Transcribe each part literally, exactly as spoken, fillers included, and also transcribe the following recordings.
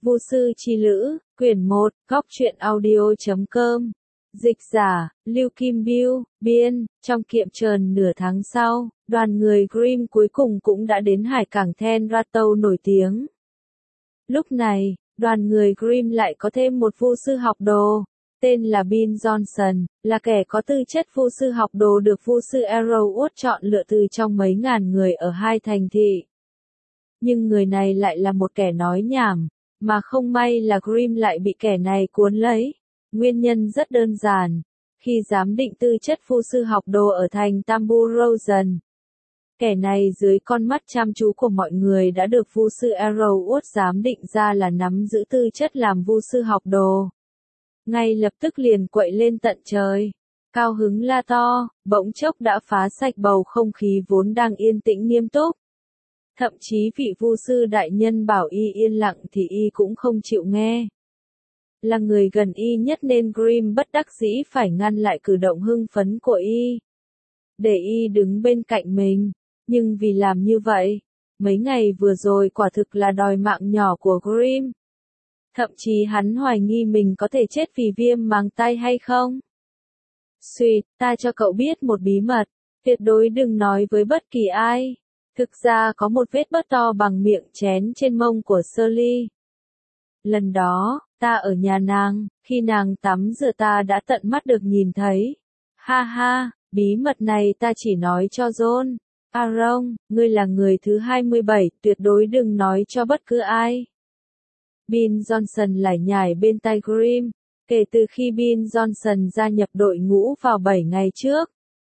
Vu sư chi lữ, quyển một, góc truyện audio chấm com. Dịch giả, Lưu Kim Biêu, biên, trong kiệm trờn nửa tháng sau, đoàn người Grimm cuối cùng cũng đã đến hải cảng Ten Ratau nổi tiếng. Lúc này, đoàn người Grimm lại có thêm một vu sư học đồ, tên là Ben Johnson, là kẻ có tư chất vu sư học đồ được vu sư Arrowwood chọn lựa từ trong mấy ngàn người ở hai thành thị. Nhưng người này lại là một kẻ nói nhảm, mà không may là Grimm lại bị kẻ này cuốn lấy. Nguyên nhân rất đơn giản, khi giám định tư chất vu sư học đồ ở thành Tamburogen, kẻ này dưới con mắt chăm chú của mọi người đã được vu sư Arrowwood giám định ra là nắm giữ tư chất làm vu sư học đồ. Ngay lập tức liền quậy lên tận trời, cao hứng la to, bỗng chốc đã phá sạch bầu không khí vốn đang yên tĩnh nghiêm túc. Thậm chí vị vu sư đại nhân bảo y yên lặng thì y cũng không chịu nghe. Là người gần y nhất nên Grimm bất đắc dĩ phải ngăn lại cử động hưng phấn của y, để y đứng bên cạnh mình. Nhưng vì làm như vậy, mấy ngày vừa rồi quả thực là đòi mạng nhỏ của Grimm. Thậm chí hắn hoài nghi mình có thể chết vì viêm màng tai hay không. Xuyệt, ta cho cậu biết một bí mật, tuyệt đối đừng nói với bất kỳ ai. Thực ra có một vết bớt to bằng miệng chén trên mông của Shirley. Lần đó, ta ở nhà nàng, khi nàng tắm rửa ta đã tận mắt được nhìn thấy. Ha ha, bí mật này ta chỉ nói cho John. Aaron, ngươi là người thứ hai mươi bảy, tuyệt đối đừng nói cho bất cứ ai. Ben Johnson lải nhải bên tai Grimm, kể từ khi Ben Johnson gia nhập đội ngũ vào bảy ngày trước.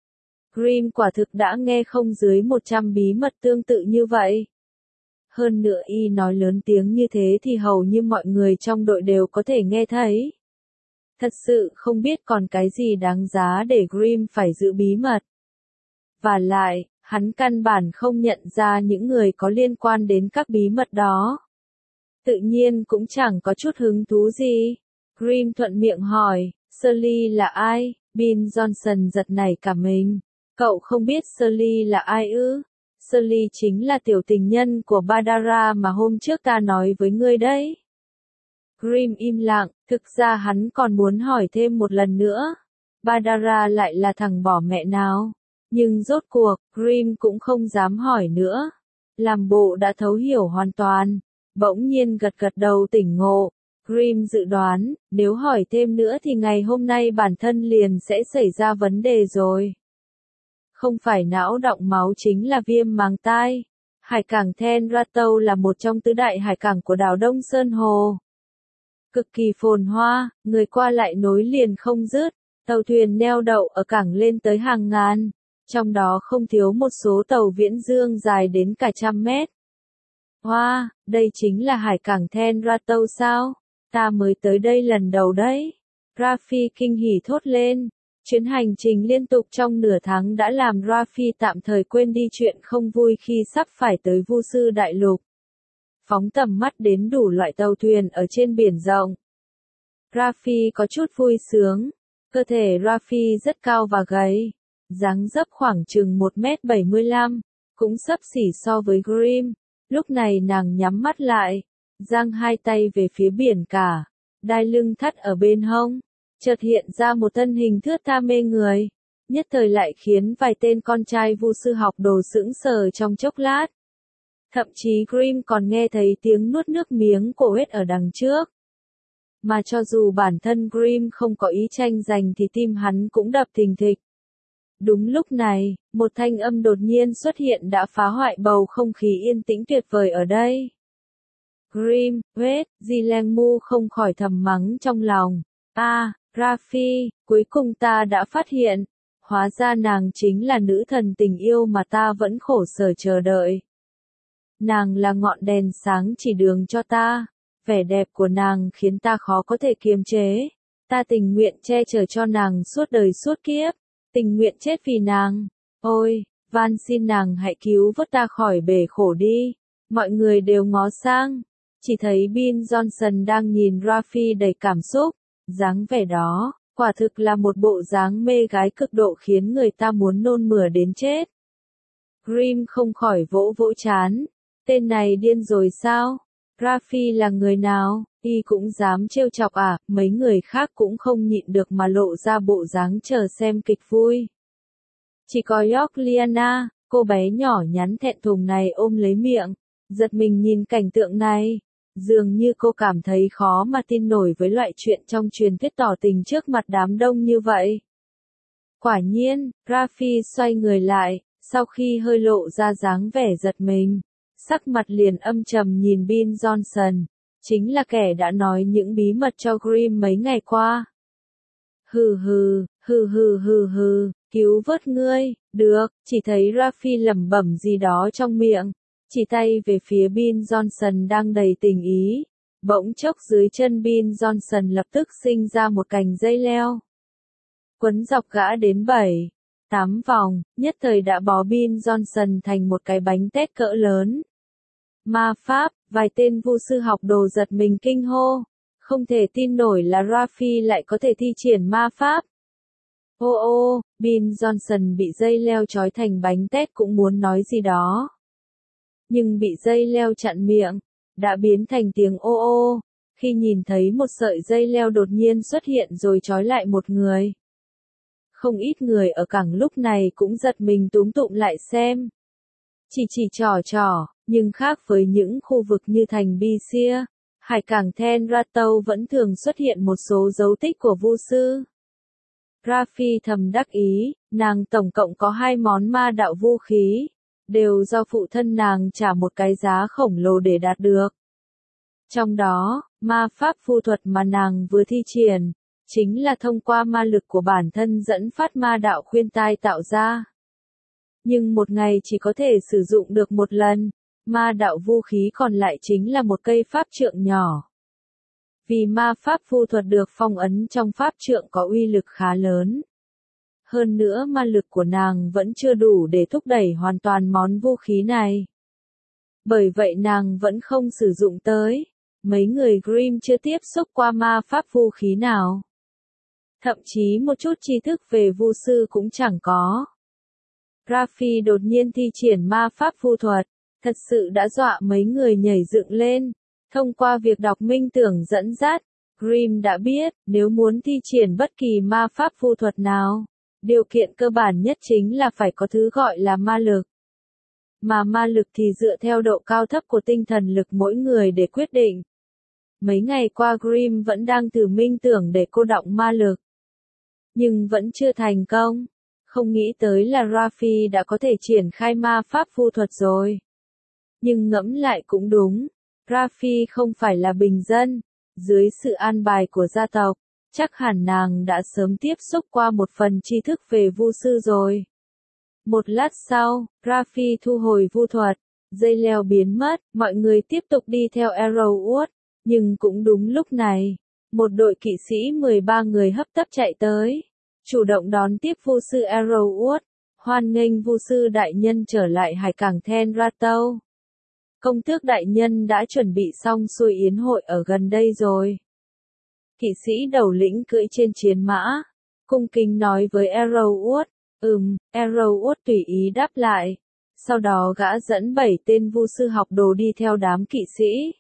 Grimm quả thực đã nghe không dưới một trăm bí mật tương tự như vậy. Hơn nữa y nói lớn tiếng như thế thì hầu như mọi người trong đội đều có thể nghe thấy. Thật sự không biết còn cái gì đáng giá để Grimm phải giữ bí mật. Và lại, hắn căn bản không nhận ra những người có liên quan đến các bí mật đó. Tự nhiên cũng chẳng có chút hứng thú gì. Grimm thuận miệng hỏi, Shirley là ai? Ben Johnson giật nảy cả mình. Cậu không biết Shirley là ai ư? Shirley chính là tiểu tình nhân của Badara mà hôm trước ta nói với ngươi đấy. Grimm im lặng, thực ra hắn còn muốn hỏi thêm một lần nữa. Badara lại là thằng bỏ mẹ nào? Nhưng rốt cuộc, Grimm cũng không dám hỏi nữa. Làm bộ đã thấu hiểu hoàn toàn. Bỗng nhiên gật gật đầu tỉnh ngộ. Grimm dự đoán, nếu hỏi thêm nữa thì ngày hôm nay bản thân liền sẽ xảy ra vấn đề rồi. Không phải não động máu chính là viêm màng tai. Hải cảng Ten Ratau là một trong tứ đại hải cảng của đảo Đông Sơn Hồ. Cực kỳ phồn hoa, người qua lại nối liền không dứt, tàu thuyền neo đậu ở cảng lên tới hàng ngàn, trong đó không thiếu một số tàu viễn dương dài đến cả trăm mét. Hoa, wow, đây chính là hải cảng Ten Ratau sao? Ta mới tới đây lần đầu đấy. Raffi kinh hỉ thốt lên. Chuyến hành trình liên tục trong nửa tháng đã làm Raffi tạm thời quên đi chuyện không vui khi sắp phải tới Vu sư đại lục. Phóng tầm mắt đến đủ loại tàu thuyền ở trên biển rộng. Raffi có chút vui sướng. Cơ thể Raffi rất cao và gầy. Dáng dấp khoảng chừng một mét bảy mươi lăm, cũng xấp xỉ so với Grimm. Lúc này nàng nhắm mắt lại, giang hai tay về phía biển cả, đai lưng thắt ở bên hông. Chợt hiện ra một thân hình thướt tha mê người, nhất thời lại khiến vài tên con trai vu sư học đồ sững sờ trong chốc lát. Thậm chí Grimm còn nghe thấy tiếng nuốt nước miếng của Wade ở đằng trước. Mà cho dù bản thân Grimm không có ý tranh giành thì tim hắn cũng đập thình thịch. Đúng lúc này, một thanh âm đột nhiên xuất hiện đã phá hoại bầu không khí yên tĩnh tuyệt vời ở đây. Grimm, Wade, Gilemu không khỏi thầm mắng trong lòng. À, Raffi, cuối cùng ta đã phát hiện, hóa ra nàng chính là nữ thần tình yêu mà ta vẫn khổ sở chờ đợi. Nàng là ngọn đèn sáng chỉ đường cho ta, vẻ đẹp của nàng khiến ta khó có thể kiềm chế. Ta tình nguyện che chở cho nàng suốt đời suốt kiếp, tình nguyện chết vì nàng. Ôi, van xin nàng hãy cứu vớt ta khỏi bể khổ đi. Mọi người đều ngó sang, chỉ thấy Ben Johnson đang nhìn Raffi đầy cảm xúc. Dáng vẻ đó, quả thực là một bộ dáng mê gái cực độ khiến người ta muốn nôn mửa đến chết. Grimm không khỏi vỗ vỗ chán. Tên này điên rồi sao? Rafi là người nào, y cũng dám trêu chọc à, mấy người khác cũng không nhịn được mà lộ ra bộ dáng chờ xem kịch vui. Chỉ có Georgiana, cô bé nhỏ nhắn thẹn thùng này ôm lấy miệng, giật mình nhìn cảnh tượng này. Dường như cô cảm thấy khó mà tin nổi với loại chuyện trong truyền thuyết tỏ tình trước mặt đám đông như vậy. Quả nhiên, Rafi xoay người lại, sau khi hơi lộ ra dáng vẻ giật mình, sắc mặt liền âm trầm nhìn Bill Johnson, chính là kẻ đã nói những bí mật cho Grimm mấy ngày qua. Hừ hừ, hừ hừ hừ hừ, cứu vớt ngươi, được, chỉ thấy Rafi lẩm bẩm gì đó trong miệng, chỉ tay về phía Bill Johnson đang đầy tình ý, bỗng chốc dưới chân Bill Johnson lập tức sinh ra một cành dây leo. Quấn dọc gã đến bảy, tám vòng, nhất thời đã bó Bill Johnson thành một cái bánh tét cỡ lớn. Ma pháp, vài tên vu sư học đồ giật mình kinh hô, không thể tin nổi là Rafi lại có thể thi triển ma pháp. Ô ô, Bill Johnson bị dây leo trói thành bánh tét cũng muốn nói gì đó. Nhưng bị dây leo chặn miệng, đã biến thành tiếng ô ô, khi nhìn thấy một sợi dây leo đột nhiên xuất hiện rồi trói lại một người. Không ít người ở cảng lúc này cũng giật mình túm tụm lại xem. Chỉ chỉ trò trò, nhưng khác với những khu vực như thành Bisia, hải cảng Ten Ratau vẫn thường xuất hiện một số dấu tích của vu sư. Rafi thầm đắc ý, nàng tổng cộng có hai món ma đạo vũ khí, đều do phụ thân nàng trả một cái giá khổng lồ để đạt được. Trong đó, ma pháp phù thuật mà nàng vừa thi triển, chính là thông qua ma lực của bản thân dẫn phát ma đạo khuyên tai tạo ra. Nhưng một ngày chỉ có thể sử dụng được một lần, ma đạo vũ khí còn lại chính là một cây pháp trượng nhỏ. Vì ma pháp phù thuật được phong ấn trong pháp trượng có uy lực khá lớn. Hơn nữa ma lực của nàng vẫn chưa đủ để thúc đẩy hoàn toàn món vũ khí này. Bởi vậy nàng vẫn không sử dụng tới. Mấy người Grimm chưa tiếp xúc qua ma pháp vũ khí nào. Thậm chí một chút tri thức về vu sư cũng chẳng có. Rafi đột nhiên thi triển ma pháp phù thuật, thật sự đã dọa mấy người nhảy dựng lên. Thông qua việc đọc minh tưởng dẫn dắt, Grimm đã biết, nếu muốn thi triển bất kỳ ma pháp phù thuật nào, điều kiện cơ bản nhất chính là phải có thứ gọi là ma lực. Mà ma lực thì dựa theo độ cao thấp của tinh thần lực mỗi người để quyết định. Mấy ngày qua Grimm vẫn đang thử minh tưởng để cô đọng ma lực. Nhưng vẫn chưa thành công. Không nghĩ tới là Rafi đã có thể triển khai ma pháp phù thuật rồi. Nhưng ngẫm lại cũng đúng. Rafi không phải là bình dân. Dưới sự an bài của gia tộc, chắc hẳn nàng đã sớm tiếp xúc qua một phần tri thức về vu sư rồi. Một lát sau, Rafi thu hồi vu thuật, dây leo biến mất, mọi người tiếp tục đi theo Arrowwood, nhưng cũng đúng lúc này, một đội kỵ sĩ mười ba người hấp tấp chạy tới, chủ động đón tiếp vu sư Arrowwood, hoan nghênh vu sư đại nhân trở lại hải cảng Ten Ratau. Công tước đại nhân đã chuẩn bị xong xuôi yến hội ở gần đây rồi. Kỵ sĩ đầu lĩnh cưỡi trên chiến mã, cung kính nói với Arrowwood. Ừm, Arrowwood tùy ý đáp lại. Sau đó gã dẫn bảy tên vu sư học đồ đi theo đám kỵ sĩ.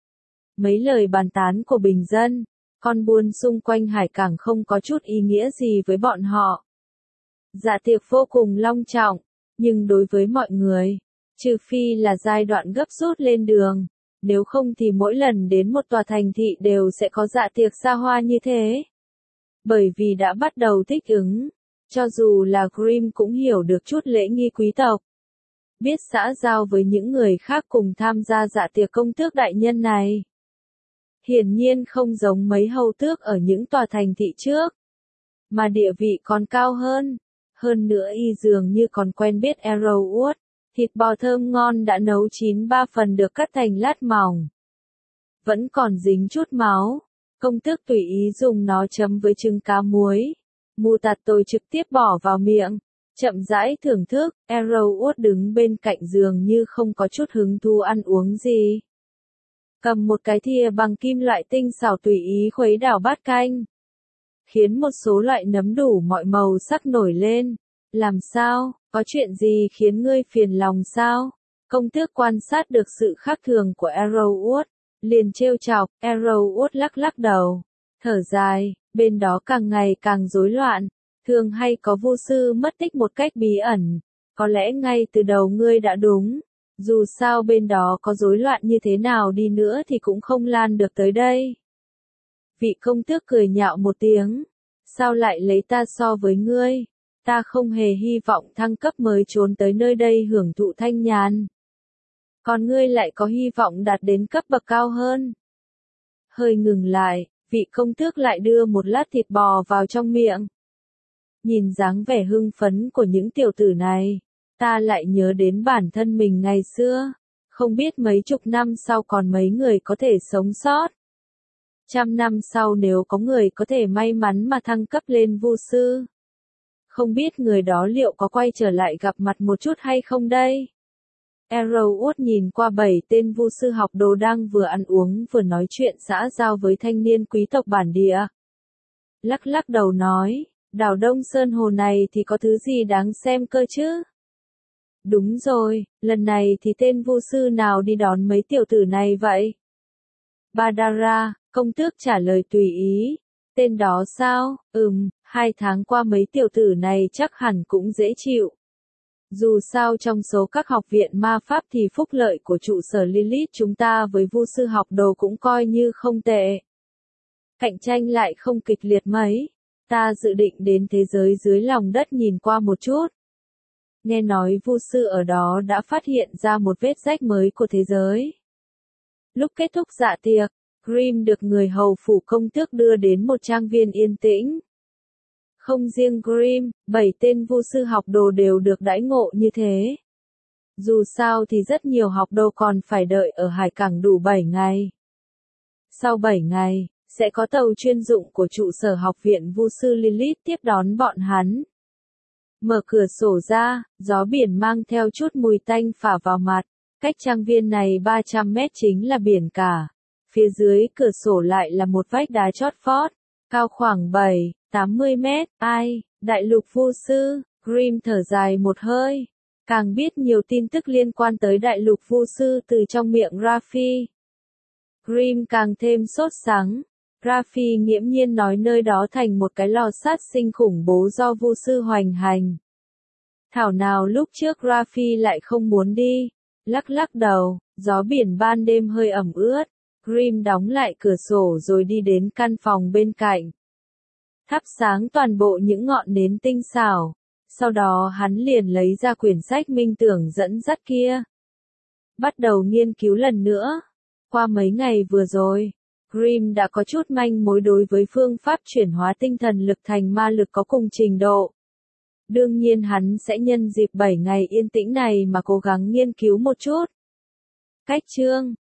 Mấy lời bàn tán của bình dân, con buôn xung quanh hải cảng không có chút ý nghĩa gì với bọn họ. Dạ tiệc vô cùng long trọng, nhưng đối với mọi người, trừ phi là giai đoạn gấp rút lên đường, nếu không thì mỗi lần đến một tòa thành thị đều sẽ có dạ tiệc xa hoa như thế. Bởi vì đã bắt đầu thích ứng. Cho dù là Grimm cũng hiểu được chút lễ nghi quý tộc. Biết xã giao với những người khác cùng tham gia dạ tiệc công tước đại nhân này. Hiển nhiên không giống mấy hầu tước ở những tòa thành thị trước. Mà địa vị còn cao hơn. Hơn nữa y dường như còn quen biết Arrowwood. Thịt bò thơm ngon đã nấu chín ba phần được cắt thành lát mỏng. Vẫn còn dính chút máu. Công tước tùy ý dùng nó chấm với trứng cá muối. Mù tạt tôi trực tiếp bỏ vào miệng, chậm rãi thưởng thức, Arrowwood đứng bên cạnh giường như không có chút hứng thú ăn uống gì. Cầm một cái thìa bằng kim loại tinh xảo tùy ý khuấy đảo bát canh. Khiến một số loại nấm đủ mọi màu sắc nổi lên. Làm sao, có chuyện gì khiến ngươi phiền lòng sao? Công tước quan sát được sự khác thường của Arrowwood, Liền trêu chọc, Arrowwood lắc lắc đầu, thở dài, bên đó càng ngày càng rối loạn, thường hay có vu sư mất tích một cách bí ẩn, có lẽ ngay từ đầu ngươi đã đúng, dù sao bên đó có rối loạn như thế nào đi nữa thì cũng không lan được tới đây. Vị công tước cười nhạo một tiếng, sao lại lấy ta so với ngươi, ta không hề hy vọng thăng cấp mới trốn tới nơi đây hưởng thụ thanh nhàn. Còn ngươi lại có hy vọng đạt đến cấp bậc cao hơn. Hơi ngừng lại, vị công tước lại đưa một lát thịt bò vào trong miệng. Nhìn dáng vẻ hưng phấn của những tiểu tử này, ta lại nhớ đến bản thân mình ngày xưa, không biết mấy chục năm sau còn mấy người có thể sống sót. Trăm năm sau nếu có người có thể may mắn mà thăng cấp lên vu sư, không biết người đó liệu có quay trở lại gặp mặt một chút hay không đây? Arrowwood nhìn qua bảy tên vu sư học đồ đang vừa ăn uống vừa nói chuyện xã giao với thanh niên quý tộc bản địa. Lắc lắc đầu nói, đảo Đông Sơn Hồ này thì có thứ gì đáng xem cơ chứ? Đúng rồi, lần này thì tên vu sư nào đi đón mấy tiểu tử này vậy? Badara, công tước trả lời tùy ý. Tên đó sao? Ừm, hai tháng qua mấy tiểu tử này chắc hẳn cũng dễ chịu. Dù sao trong số các học viện ma pháp thì phúc lợi của trụ sở Lilith chúng ta với vu sư học đồ cũng coi như không tệ. Cạnh tranh lại không kịch liệt mấy. Ta dự định đến thế giới dưới lòng đất nhìn qua một chút. Nghe nói vu sư ở đó đã phát hiện ra một vết rách mới của thế giới. Lúc kết thúc dạ tiệc, Grimm được người hầu phủ công tước đưa đến một trang viên yên tĩnh. Không riêng Grimm, bảy tên vu sư học đồ đều được đãi ngộ như thế. Dù sao thì rất nhiều học đồ còn phải đợi ở hải cảng đủ bảy ngày. Sau bảy ngày, sẽ có tàu chuyên dụng của trụ sở học viện vu sư Lilith tiếp đón bọn hắn. Mở cửa sổ ra, gió biển mang theo chút mùi tanh phả vào mặt. Cách trang viên này ba trăm mét chính là biển cả. Phía dưới cửa sổ lại là một vách đá chót vót, cao khoảng bảy, tám mươi mét. Ai, đại lục vu sư, Grimm thở dài một hơi. Càng biết nhiều tin tức liên quan tới đại lục vu sư từ trong miệng Raffi. Grimm càng thêm sốt sắng. Raffi nghiễm nhiên nói nơi đó thành một cái lò sát sinh khủng bố do vu sư hoành hành. Thảo nào lúc trước Raffi lại không muốn đi. Lắc lắc đầu, gió biển ban đêm hơi ẩm ướt. Grimm đóng lại cửa sổ rồi đi đến căn phòng bên cạnh. Thắp sáng toàn bộ những ngọn nến tinh xảo. Sau đó hắn liền lấy ra quyển sách minh tưởng dẫn dắt kia. Bắt đầu nghiên cứu lần nữa. Qua mấy ngày vừa rồi, Grimm đã có chút manh mối đối với phương pháp chuyển hóa tinh thần lực thành ma lực có cùng trình độ. Đương nhiên hắn sẽ nhân dịp bảy ngày yên tĩnh này mà cố gắng nghiên cứu một chút. Cách chương